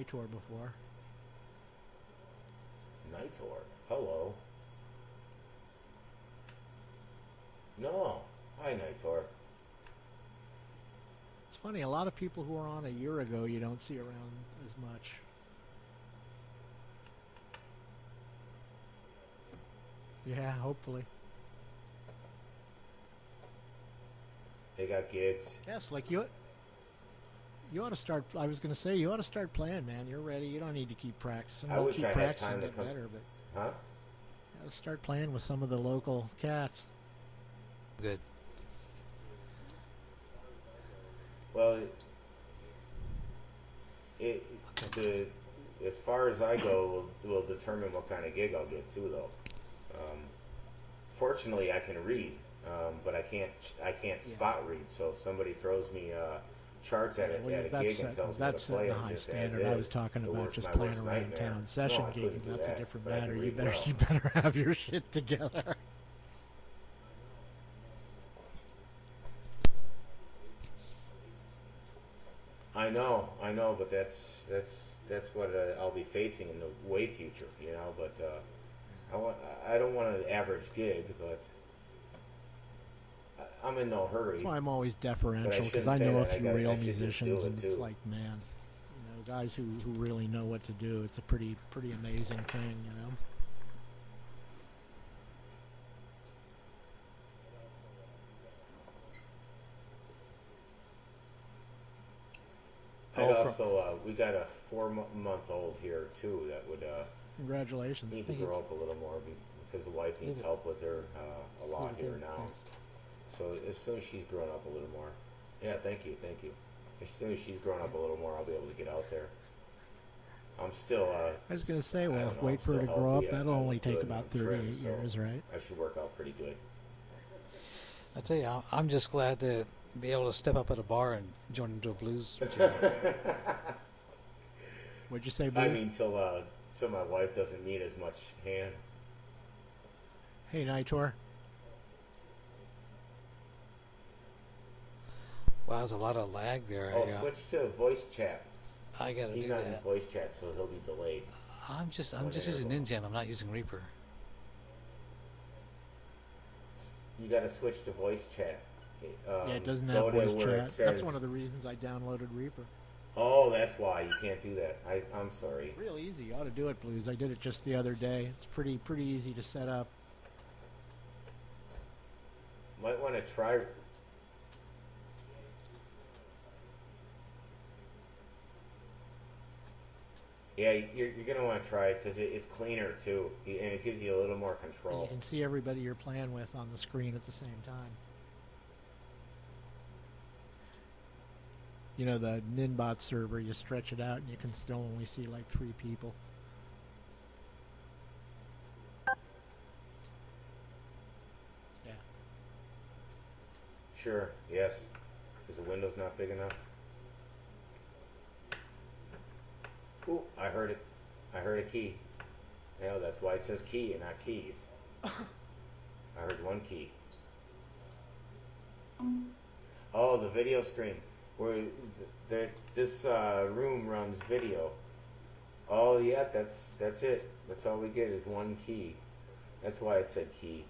Nitor before. Nitor. Hello. No. Hi, Nitor. It's funny, a lot of people who were on a year ago you don't see around as much. Yeah, hopefully. They got gigs. Yes, like you ought to start. I was going to say you ought to start playing, man. You're ready. You don't need to keep practicing. I We'll wish keep I had practicing, time to get come. better, but Huh? you got to start playing with some of the local cats. Good. Well, it the as far as I go will determine what kind of gig I'll get too, though. Fortunately, I can read, but I can't spot read. So if somebody throws me charts at Well, at a that's gig and tells me that's to play setting a them high just as standard. I was is, talking the about worst, just my playing worst around nightmare. town, session No, I couldn't gigging. do That's a that, different but I can matter. read well. You better have your shit together. I know, but that's what I'll be facing in the way future, you know. But I don't want an average gig, but I'm in no hurry. That's why I'm always But I deferential, because shouldn't I say know a that. few I real should just do musicians, it and it's too. like, man, guys who really know what to do. It's a pretty amazing thing, you know. And Oh, also, we got a 4-month old here too that would Congratulations. need to grow up a little more because the wife needs help with her a lot here now. So as soon as she's grown up a little more, yeah, thank you. As soon as she's grown up a little more, I'll be able to get out there. I'm still. I was going to say, I well, don't know, wait I'm for her to still grow up. healthy. That'll I only look take good about and 38 trim, so years, right? I should work out pretty good. I tell you, I'm just glad to be able to step up at a bar and join into a blues jam. What'd you say, I Bruce? mean, till my wife doesn't need as much hand. Hey, Nitor. Wow, there's a lot of lag there. Oh, switch to voice chat. I gotta He's do not in that. voice chat, so he'll be delayed. I'm just there using you go. Ninjam. I'm not using Reaper. You got to switch to voice chat. Yeah, it doesn't go have to voice where it chat. says- That's one of the reasons I downloaded Reaper. Oh, that's why you can't do that. I'm sorry. Real easy. You ought to do it, Blues. I did it just the other day. It's pretty easy to set up. Might want to try. Yeah, you're gonna want to try it because it's cleaner too, and it gives you a little more And control. you can see everybody you're playing with on the screen at the same time. You know, the Ninbot server, you stretch it out and you can still only see like 3 people. Yeah. Sure. Yes. Because the window's not big enough. Ooh, I heard it. I heard a key. Yeah, that's why it says key and not keys. I heard one key. Oh, the video stream. Where this room runs video. Oh yeah, that's it. That's all we get is one key. That's why it said key.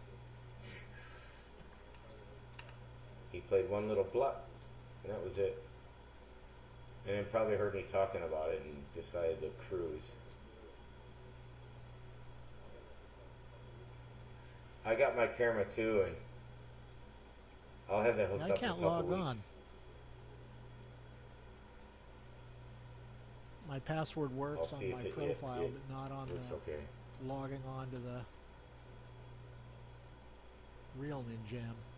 He played one little blup, and that was it. And then probably heard me talking about it and decided to cruise. I got my camera too, and I'll have that hooked I up in a can't couple log weeks. on. My password works I'll on see my if profile, but not on it's the okay. logging on to the real Ninjam.